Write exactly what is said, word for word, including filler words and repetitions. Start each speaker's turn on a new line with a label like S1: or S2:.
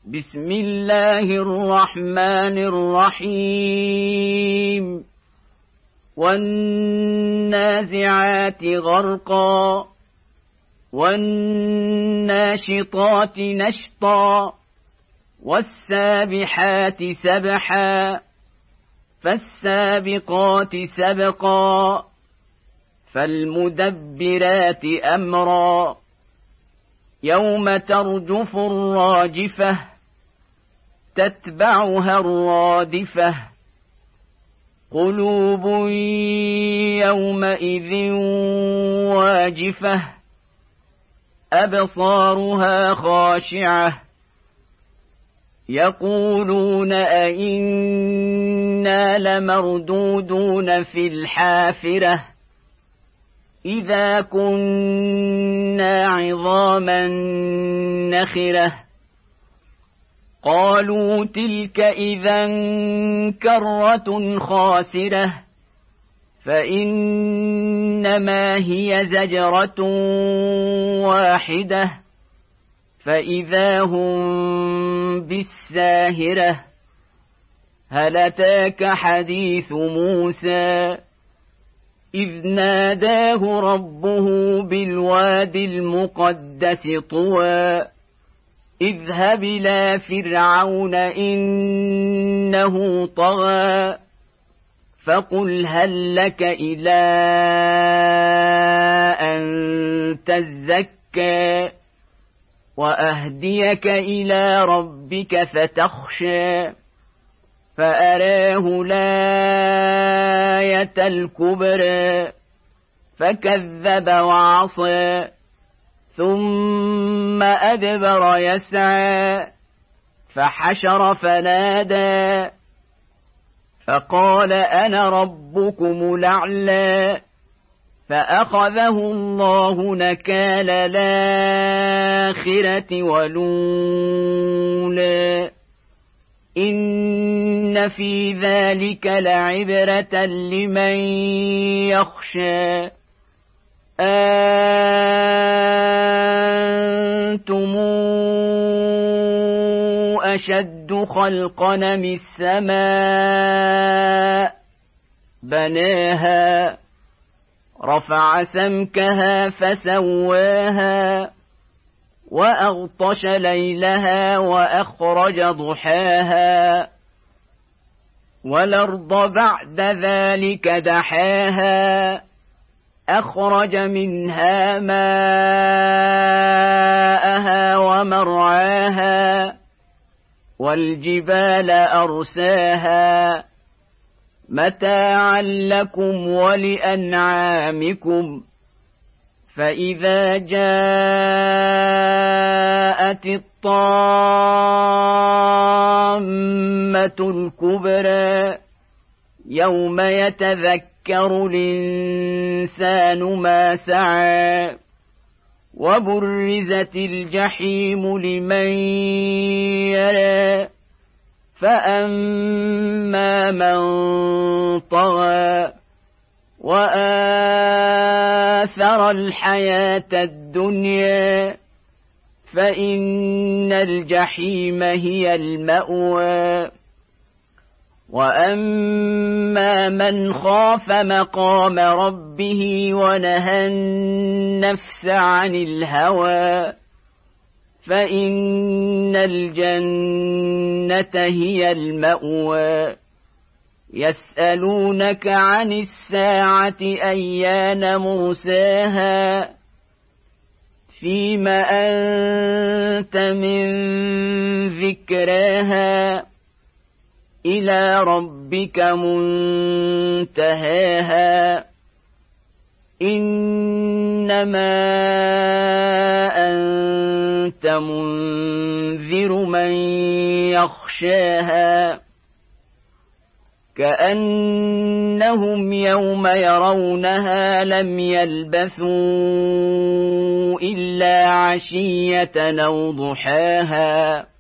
S1: بسم الله الرحمن الرحيم والنازعات غرقا والناشطات نشطا والسابحات سبحا فالسابقات سبقا فالمدبرات أمرا يوم ترجف الراجفة تتبعها الرادفة قلوب يومئذ واجفة أبصارها خاشعة يقولون أئنا لمردودون في الحافرة إذا كنا عظاما نخرة قالوا تلك إذا كرة خاسرة فإنما هي زجرة واحدة فإذا هم بالساهرة هل أتاك حديث موسى إذ ناداه ربه بالواد المقدس طوى اذهب إلى فرعون إنه طغى فقل هل لك إلى أن تزكى وأهديك إلى ربك فتخشى فأراه الآية الكبرى فكذب وعصى ثم أدبر يسعى فحشر فنادى فقال أنا ربكم الأعلى فأخذه الله نكال الآخرة والأولى إن في ذلك لعبرة لمن يخشى أنتم أشد خلقا من السماء بناها رفع سمكها فسواها وأغطش ليلها وأخرج ضحاها والأرض بعد ذلك دحاها أخرج منها ماءها ومرعاها والجبال أرساها متاعا لكم ولأنعامكم فإذا جاءت الطامة الكبرى يوم يتذكر الإنسان ما سعى وبرزت الجحيم لمن يرى فأما من طغى وآثر الحياة الدنيا فإن الجحيم هي المأوى وأما من خاف مقام ربه ونهى النفس عن الهوى فإن الجنة هي المأوى يسألونك عن الساعة أيان مرساها فيم أنت من ذكراها إلى ربك منتهاها إنما أنت منذر من يخشاها كأنهم يوم يرونها لم يلبثوا إلا عشية أو ضحاها